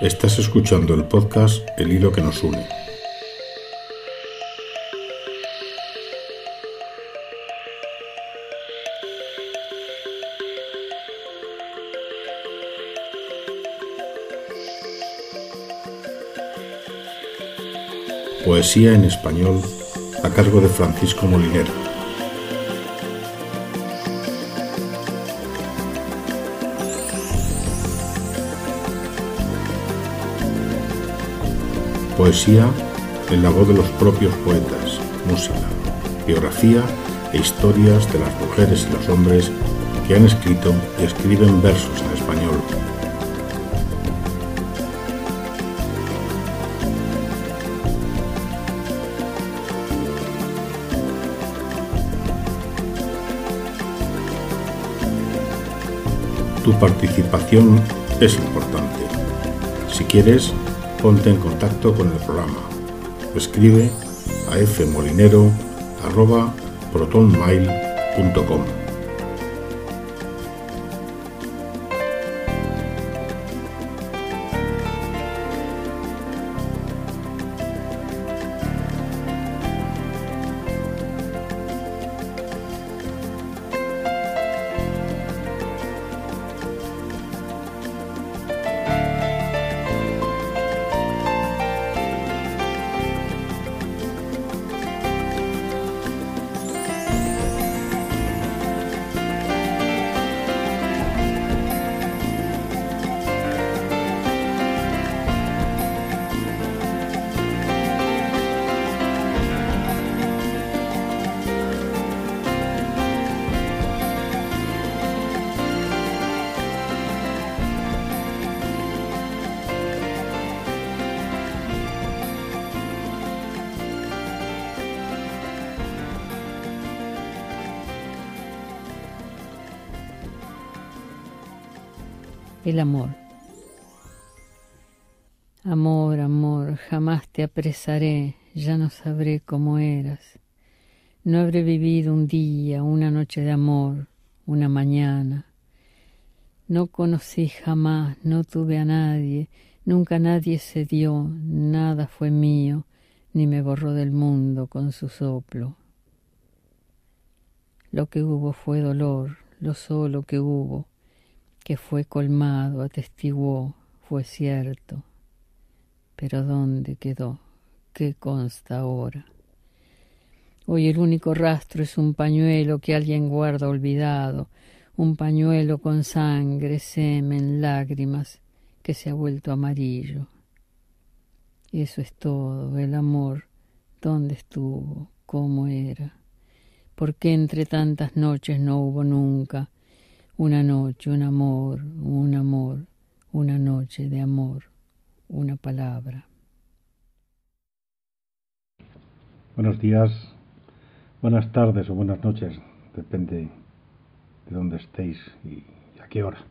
Estás escuchando el podcast El hilo que nos une. Poesía en español a cargo de Francisco Molinero. Poesía en la voz de los propios poetas, música, biografía e historias de las mujeres y los hombres que han escrito y escriben versos en español. Tu participación es importante. Si quieres, ponte en contacto con el programa. Escribe a fmolinero@protonmail.com. El amor. Amor, amor, jamás te apresaré, ya no sabré cómo eras. No habré vivido un día, una noche de amor, una mañana. No conocí jamás, no tuve a nadie, nunca nadie se dio, nada fue mío, ni me borró del mundo con su soplo. Lo que hubo fue dolor, lo solo que hubo, que fue colmado, atestiguó, fue cierto. Pero ¿dónde quedó? ¿Qué consta ahora? Hoy el único rastro es un pañuelo que alguien guarda olvidado, un pañuelo con sangre, semen, lágrimas, que se ha vuelto amarillo. Y eso es todo, el amor, ¿dónde estuvo? ¿Cómo era? ¿Por qué entre tantas noches no hubo nunca una noche, un amor, una noche de amor, una palabra? Buenos días, buenas tardes o buenas noches, depende de dónde estéis y a qué hora.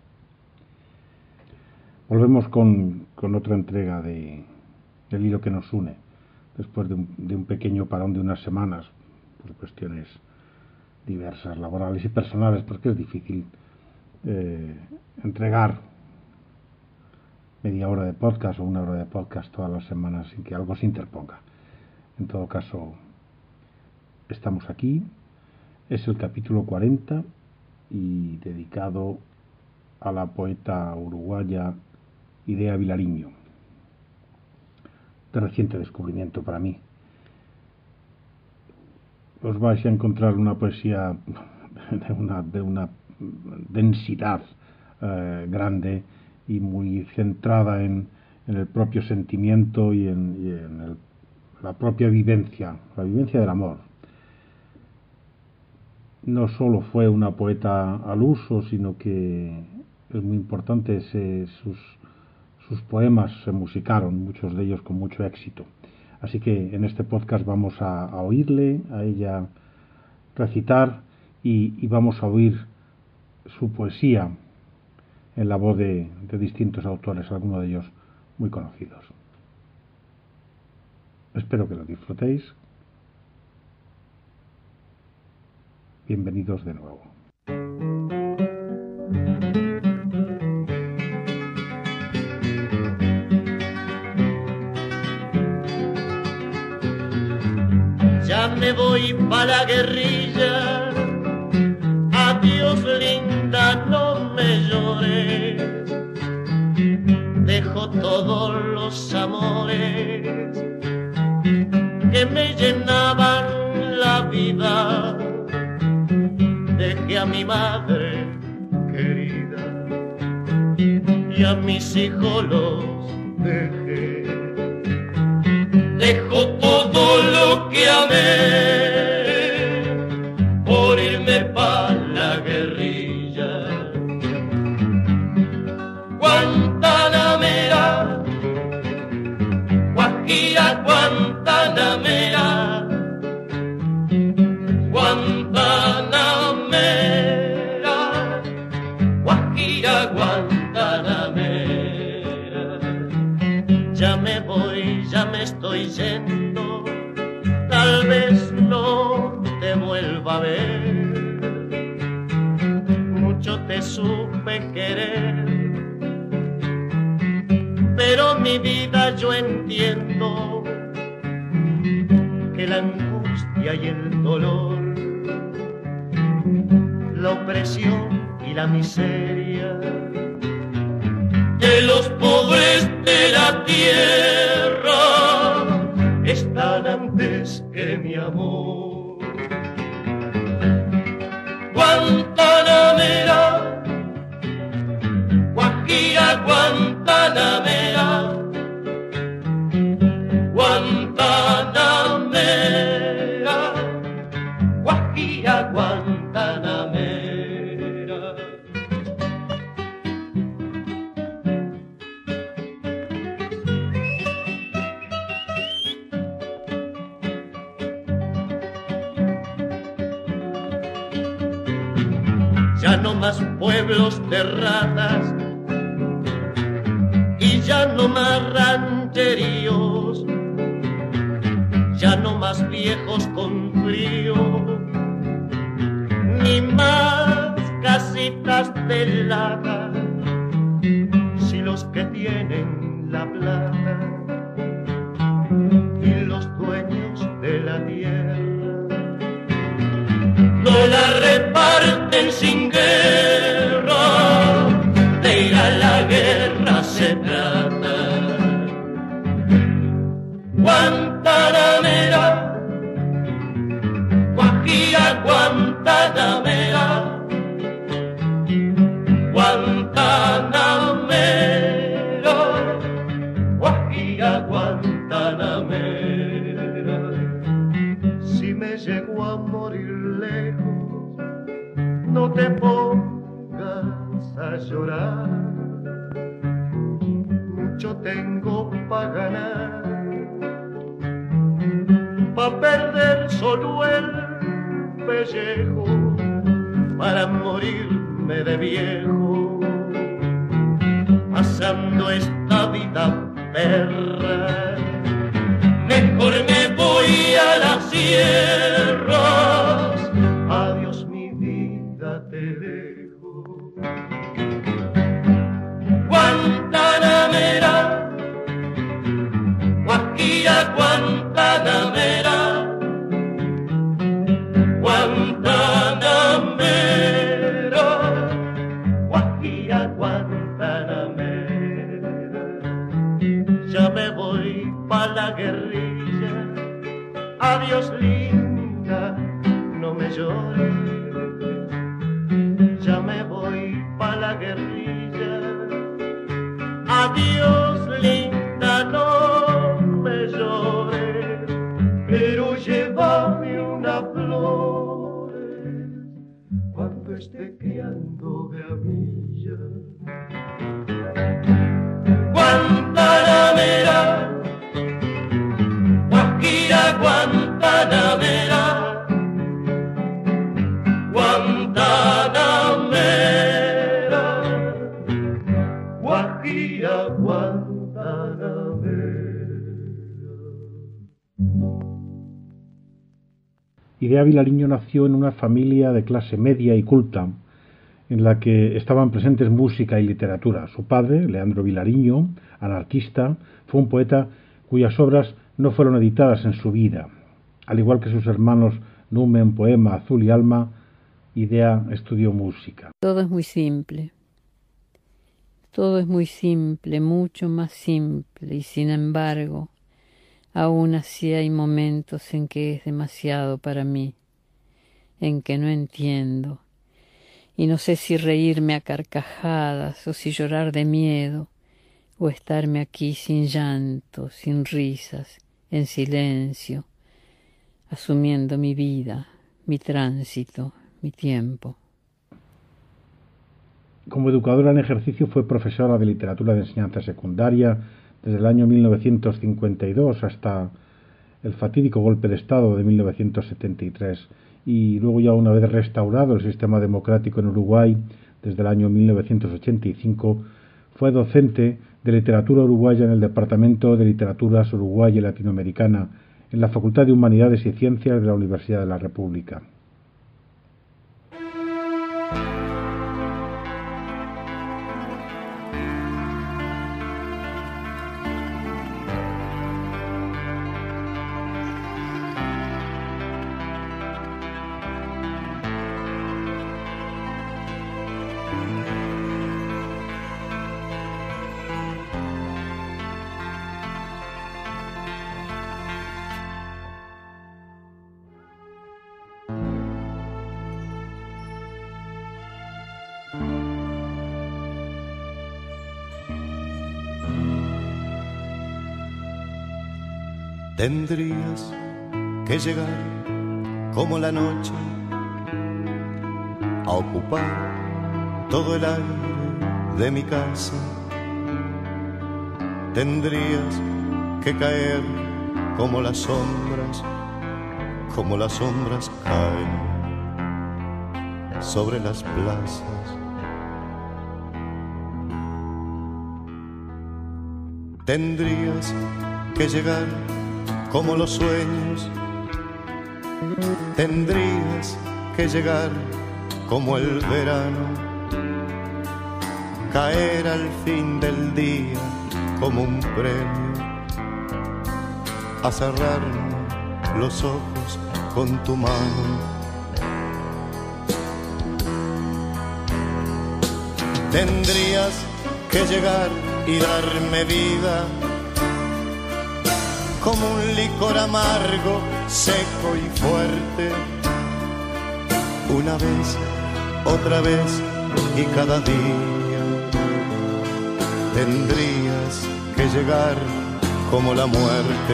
Volvemos con otra entrega del hilo que nos une, después de un pequeño parón de unas semanas, por cuestiones diversas, laborales y personales, porque es difícil entregar media hora de podcast o una hora de podcast todas las semanas sin que algo se interponga. En todo caso, estamos aquí. Es el capítulo 40 y dedicado a la poeta uruguaya Idea Vilariño, de reciente descubrimiento para mí. Os vais a encontrar una poesía de una densidad grande y muy centrada en el propio sentimiento y en la propia vivencia, la vivencia del amor. No solo fue una poeta al uso, sino que es muy importante, sus poemas se musicaron, muchos de ellos con mucho éxito. Así que en este podcast vamos a oírle, a ella recitar y vamos a oír su poesía en la voz de distintos autores, algunos de ellos muy conocidos. Espero que lo disfrutéis. Bienvenidos de nuevo. me voy pa' la guerrilla. Adiós linda, no me llores. Dejo todos los amores que me llenaban la vida. Dejé a mi madre querida y a mis hijos los dejé. Dejo todo lo que amé por irme pa' la guerrilla. Guantanamera, Guajira Guantanamera, Guantanamera, Guajira Guantanamera. Ya me voy, ya me estoy yendo, tal vez no te vuelva a ver. Mucho te supe querer, pero mi vida yo entiendo que la angustia y el dolor, la opresión y la miseria de los pobres de la tierra están antes que mi amor. Guantanamera, Guajira Guantanamera, Guantanamera, Guajira Guantanamera. Ya no más pueblos de ratas y ya no más rancheríos, ya no más viejos con frío, ni más casitas de lata. Si los que tienen la plata y los dueños de la tierra no la reparten sin guerra, de ir a la guerra se trata. Guantanamera, Guajira Guantanamera, Guantanamera, Guajira Guantanamera. Si me llego a morir lejos, no te pongas a llorar. Mucho tengo pa' ganar, pa' perder solo el pellejo, para morirme de viejo, pasando esta vida perra. Mejor me voy a las sierras, adiós mi vida te dejo. Guantanamera, Guajira Guantanamera, Guantanamera, Guajira Guantanamera. Ya me voy pa' la guerrilla, adiós linda, no me llores. Ya me voy pa' la guerrilla, adiós linda, no me llores, pero llévame una flor cuando esté criando gavilla. Guantanamera, Guajira Guantanamera, Guantanamera, Guajira Guantanamera. Idea Vilariño nació en una familia de clase media y culta, en la que estaban presentes música y literatura. Su padre, Leandro Vilariño, anarquista, fue un poeta cuyas obras no fueron editadas en su vida. Al igual que sus hermanos Numen, Poema, Azul y Alma, Idea estudió música. Todo es muy simple. Todo es muy simple, mucho más simple, y sin embargo, aún así hay momentos en que es demasiado para mí, en que no entiendo, y no sé si reírme a carcajadas o si llorar de miedo, o estarme aquí sin llanto, sin risas, en silencio, asumiendo mi vida, mi tránsito, mi tiempo. Como educadora en ejercicio fue profesora de literatura de enseñanza secundaria desde el año 1952 hasta el fatídico golpe de Estado de 1973 y luego ya una vez restaurado el sistema democrático en Uruguay desde el año 1985 fue docente de literatura uruguaya en el Departamento de Literaturas Uruguaya y Latinoamericana en la Facultad de Humanidades y Ciencias de la Universidad de la República. Tendrías que llegar como la noche a ocupar todo el aire de mi casa. Tendrías que caer como las sombras caen sobre las plazas. Tendrías que llegar como los sueños, tendrías que llegar como el verano, caer al fin del día como un premio, a cerrarme los ojos con tu mano. Tendrías que llegar y darme vida como un licor amargo, seco y fuerte, una vez, otra vez y cada día. Tendrías que llegar como la muerte,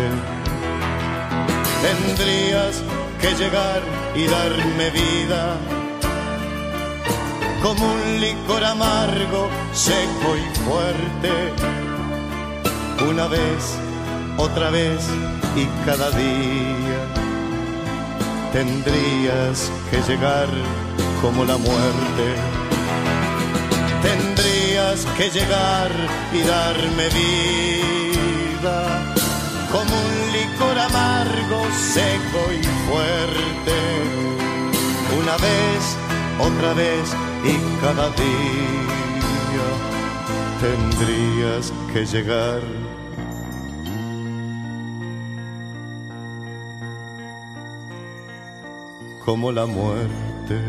tendrías que llegar y darme vida como un licor amargo, seco y fuerte, una vez, otra vez y cada día. Tendrías que llegar como la muerte, tendrías que llegar y darme vida como un licor amargo, seco y fuerte, una vez, otra vez y cada día. Tendrías que llegar como la muerte.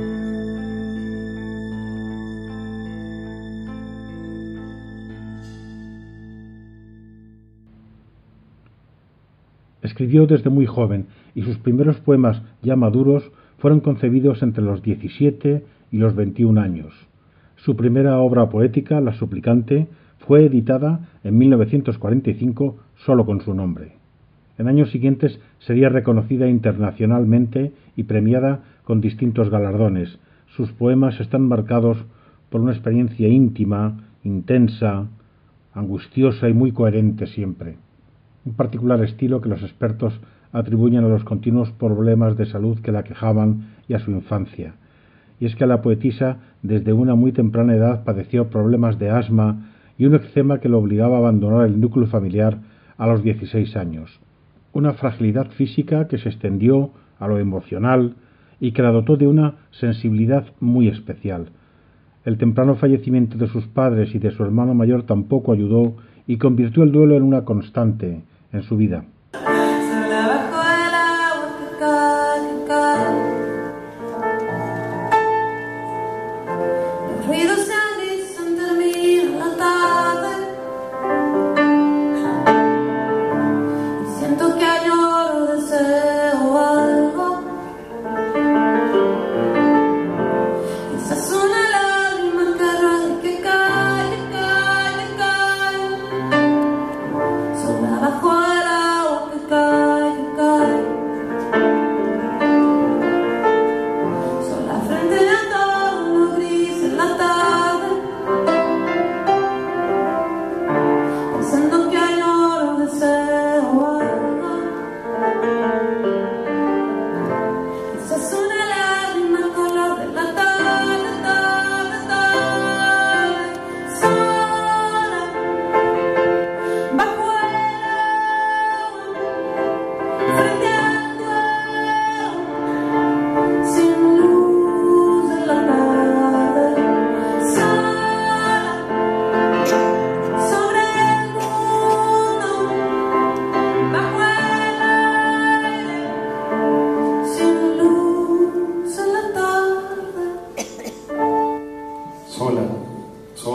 Escribió desde muy joven y sus primeros poemas ya maduros fueron concebidos entre los 17 y los 21 años. Su primera obra poética, La suplicante, fue editada en 1945 solo con su nombre. En años siguientes sería reconocida internacionalmente y premiada con distintos galardones. Sus poemas están marcados por una experiencia íntima, intensa, angustiosa y muy coherente siempre. Un particular estilo que los expertos atribuyen a los continuos problemas de salud que la aquejaban y a su infancia. Y es que la poetisa desde una muy temprana edad padeció problemas de asma y un eczema que lo obligaba a abandonar el núcleo familiar a los 16 años. Una fragilidad física que se extendió a lo emocional y que la dotó de una sensibilidad muy especial. El temprano fallecimiento de sus padres y de su hermano mayor tampoco ayudó y convirtió el duelo en una constante en su vida. Sola bajo el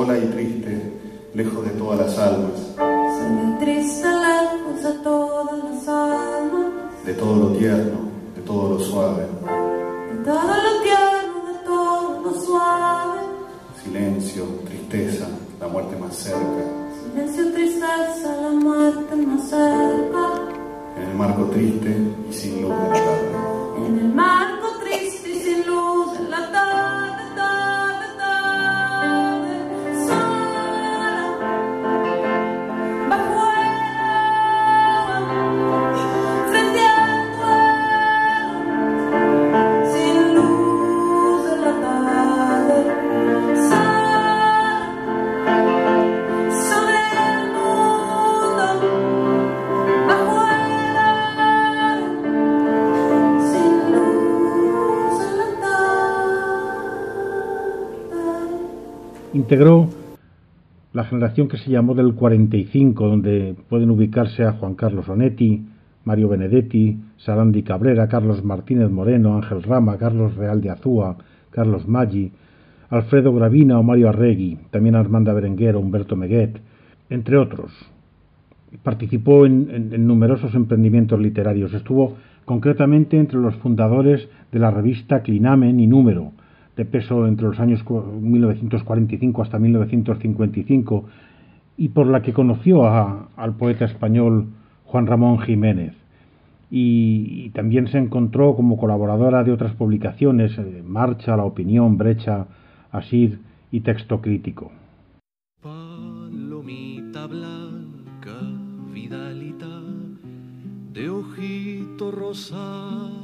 sola y triste, lejos de todas las almas. Sola y triste, lejos de todas las almas. De todo lo tierno, de todo lo suave. De todo lo tierno, de todo lo suave. Silencio, tristeza, la muerte más cerca. Silencio, tristeza, la muerte más cerca. En el marco triste y sin luz de la tarde. En el marco triste y sin luz de la tarde, tarde, tarde. Sola, bajo el agua, frente al duelo, sin luz de la tarde. Sola, sobre el mundo, bajo el agua, sin luz de la tarde. Integró la generación que se llamó del 45, donde pueden ubicarse a Juan Carlos Onetti, Mario Benedetti, Sarandi Cabrera, Carlos Martínez Moreno, Ángel Rama, Carlos Real de Azúa, Carlos Maggi, Alfredo Gravina o Mario Arregui, también Armanda Berenguer o Humberto Meguet, entre otros. Participó en numerosos emprendimientos literarios. Estuvo concretamente entre los fundadores de la revista Clinamen y Número, de peso entre los años 1945 hasta 1955, y por la que conoció al poeta español Juan Ramón Jiménez. Y también se encontró como colaboradora de otras publicaciones, Marcha, La Opinión, Brecha, Asir y Texto Crítico. Palomita blanca, Vidalita, de ojito rosado,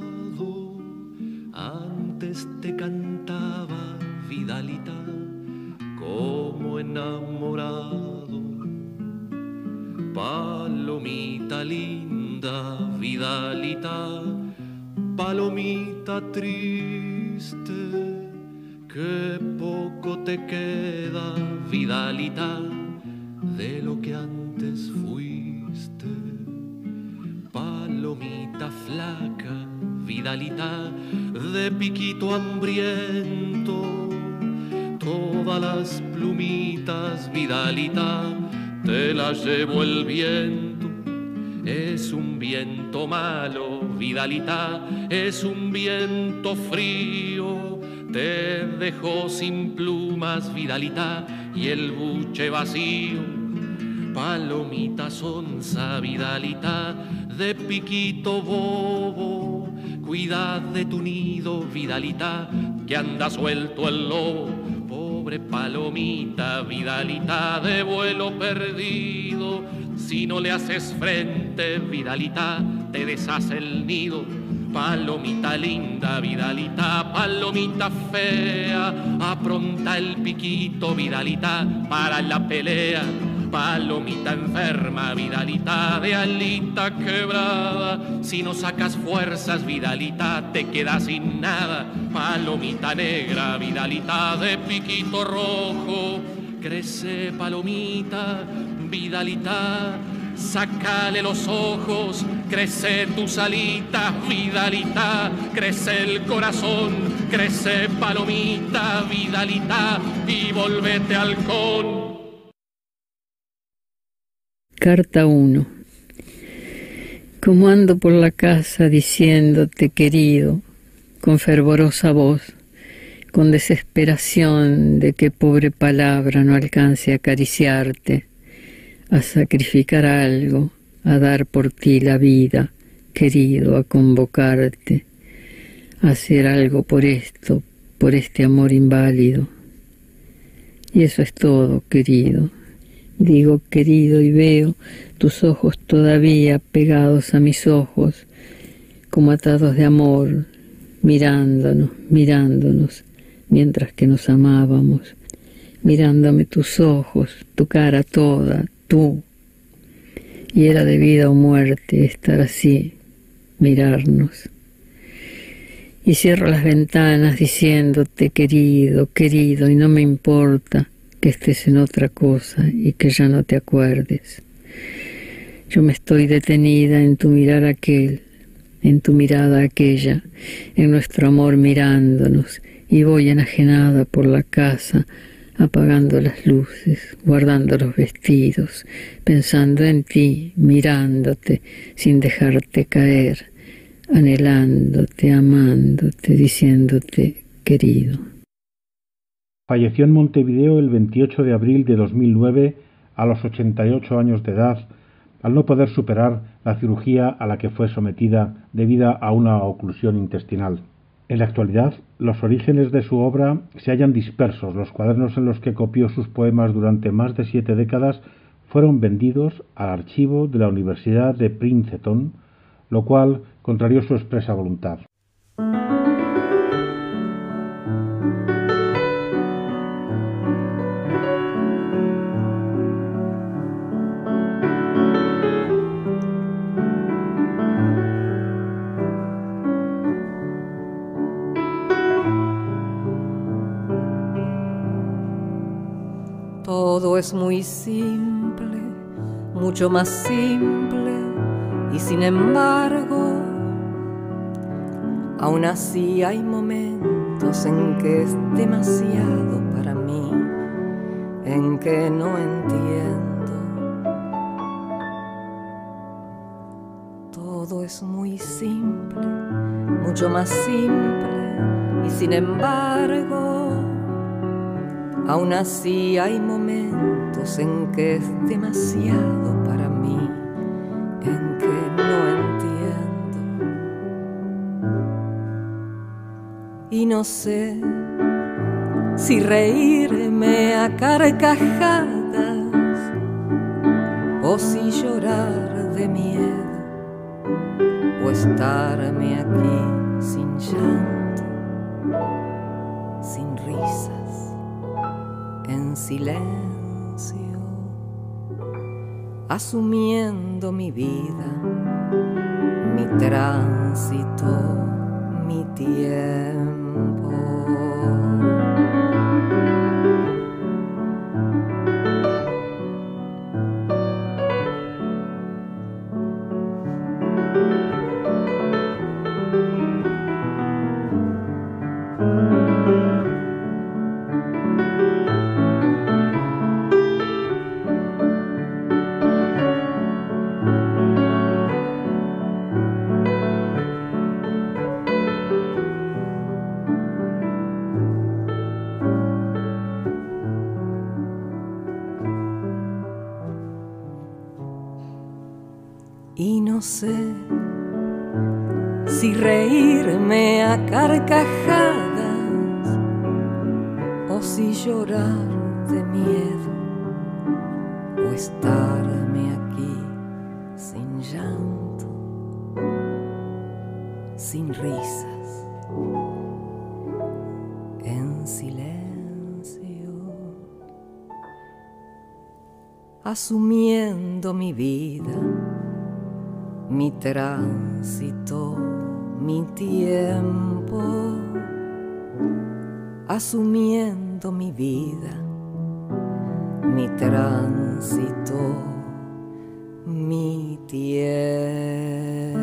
antes te cantaba, Vidalita, como enamorado. Palomita linda, Vidalita, palomita triste, que poco te queda, Vidalita, de lo que antes fuiste. Palomita flaca, Vidalita, de piquito hambriento, todas las plumitas, Vidalita, te las llevó el viento. Es un viento malo, Vidalita, es un viento frío, te dejó sin plumas, Vidalita, y el buche vacío. Palomita sonsa, Vidalita, de piquito bobo, cuida de tu nido, Vidalita, que anda suelto el lobo. Pobre palomita, Vidalita, de vuelo perdido, si no le haces frente, Vidalita, te deshace el nido. Palomita linda, Vidalita, palomita fea, apronta el piquito, Vidalita, para la pelea. Palomita enferma, Vidalita, de alita quebrada, si no sacas fuerzas, Vidalita, te quedas sin nada. Palomita negra, Vidalita, de piquito rojo, crece palomita, Vidalita, sácale los ojos, crece tus alitas, Vidalita, crece el corazón, crece palomita, Vidalita, y volvete halcón. Carta 1. Como ando por la casa diciéndote querido, con fervorosa voz, con desesperación de que pobre palabra no alcance a acariciarte, a sacrificar algo, a dar por ti la vida, querido, a convocarte, a hacer algo por esto, por este amor inválido. Y eso es todo, querido. Digo querido y veo tus ojos todavía pegados a mis ojos, como atados de amor, mirándonos, mirándonos, mientras que nos amábamos, mirándome tus ojos, tu cara toda, tú. Y era de vida o muerte estar así, mirarnos. Y cierro las ventanas diciéndote querido, querido, y no me importa que estés en otra cosa y que ya no te acuerdes. Yo me estoy detenida en tu mirar aquel, en tu mirada aquella, en nuestro amor mirándonos, y voy enajenada por la casa apagando las luces, guardando los vestidos, pensando en ti, mirándote, sin dejarte caer, anhelándote, amándote, diciéndote querido. Falleció en Montevideo el 28 de abril de 2009 a los 88 años de edad, al no poder superar la cirugía a la que fue sometida debido a una oclusión intestinal. En la actualidad, los orígenes de su obra se hallan dispersos. Los cuadernos en los que copió sus poemas durante más de 7 décadas fueron vendidos al archivo de la Universidad de Princeton, lo cual contrarió su expresa voluntad. Todo es muy simple, mucho más simple, y sin embargo, aún así hay momentos en que es demasiado para mí, en que no entiendo. Todo es muy simple, mucho más simple, y sin embargo, aún así hay momentos en que es demasiado para mí, en que no entiendo. Y no sé si reírme a carcajadas o si llorar de miedo o estarme aquí sin llanto, sin risas, en silencio, asumiendo mi vida, mi tránsito, mi tiempo. Y no sé si reírme a carcajadas o si llorar de miedo o estarme aquí sin llanto, sin risas, en silencio, asumiendo mi vida, mi tránsito, mi tiempo, asumiendo mi vida, mi tránsito, mi tiempo.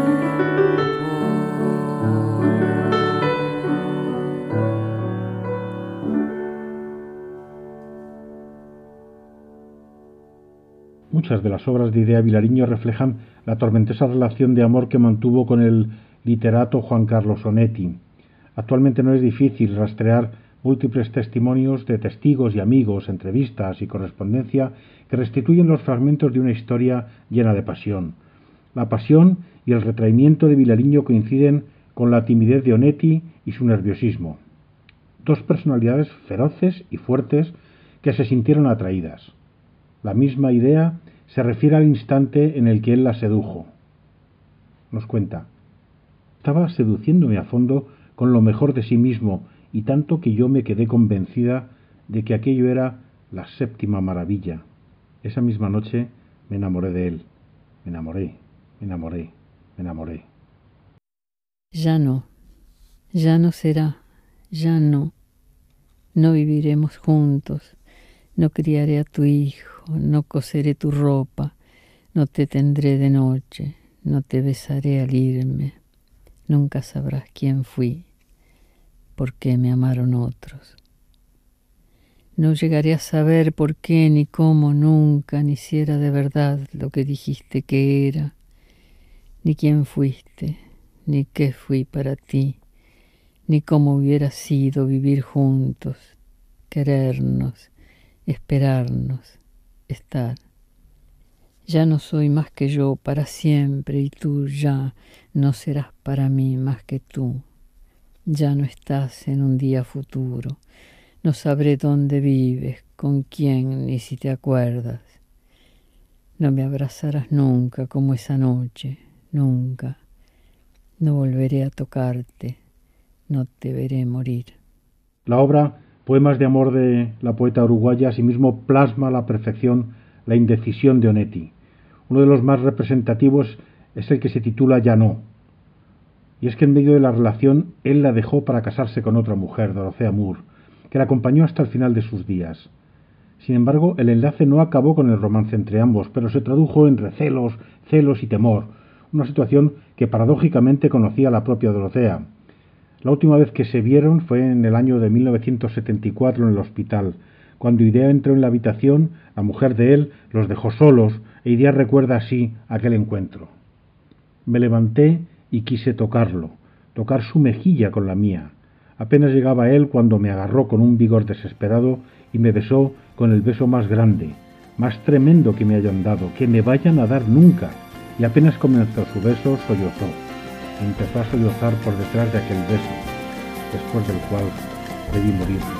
Muchas de las obras de Idea Vilariño reflejan la tormentosa relación de amor que mantuvo con el literato Juan Carlos Onetti. Actualmente no es difícil rastrear múltiples testimonios de testigos y amigos, entrevistas y correspondencia que restituyen los fragmentos de una historia llena de pasión. La pasión y el retraimiento de Vilariño coinciden con la timidez de Onetti y su nerviosismo. Dos personalidades feroces y fuertes que se sintieron atraídas. La misma idea se refiere al instante en el que él la sedujo. Nos cuenta: estaba seduciéndome a fondo con lo mejor de sí mismo, y tanto que yo me quedé convencida de que aquello era la séptima maravilla. Esa misma noche me enamoré de él. Me enamoré, me enamoré, me enamoré. Ya no será, ya no viviremos juntos. No criaré a tu hijo, no coseré tu ropa, no te tendré de noche, no te besaré al irme. Nunca sabrás quién fui, por qué me amaron otros. No llegaré a saber por qué ni cómo nunca, ni si era de verdad lo que dijiste que era, ni quién fuiste, ni qué fui para ti, ni cómo hubiera sido vivir juntos, querernos, esperarnos, estar. Ya no soy más que yo para siempre y tú ya no serás para mí más que tú. Ya no estás en un día futuro. No sabré dónde vives, con quién, ni si te acuerdas. No me abrazarás nunca como esa noche, nunca. No volveré a tocarte, no te veré morir. La obra Poemas de amor de la poeta uruguaya asimismo plasma a la perfección la indecisión de Onetti. Uno de los más representativos es el que se titula Ya no. Y es que en medio de la relación él la dejó para casarse con otra mujer, Dorothea Moore, que la acompañó hasta el final de sus días. Sin embargo, el enlace no acabó con el romance entre ambos, pero se tradujo en recelos, celos y temor, una situación que paradójicamente conocía la propia Dorothea. La última vez que se vieron fue en el año de 1974 en el hospital. Cuando Idea entró en la habitación, la mujer de él los dejó solos e Idea recuerda así aquel encuentro. Me levanté y quise tocarlo, tocar su mejilla con la mía. Apenas llegaba él cuando me agarró con un vigor desesperado y me besó con el beso más grande, más tremendo que me hayan dado, que me vayan a dar nunca. Y apenas comenzó su beso, sollozó. Empezó a sollozar por detrás de aquel beso, después del cual debí morir.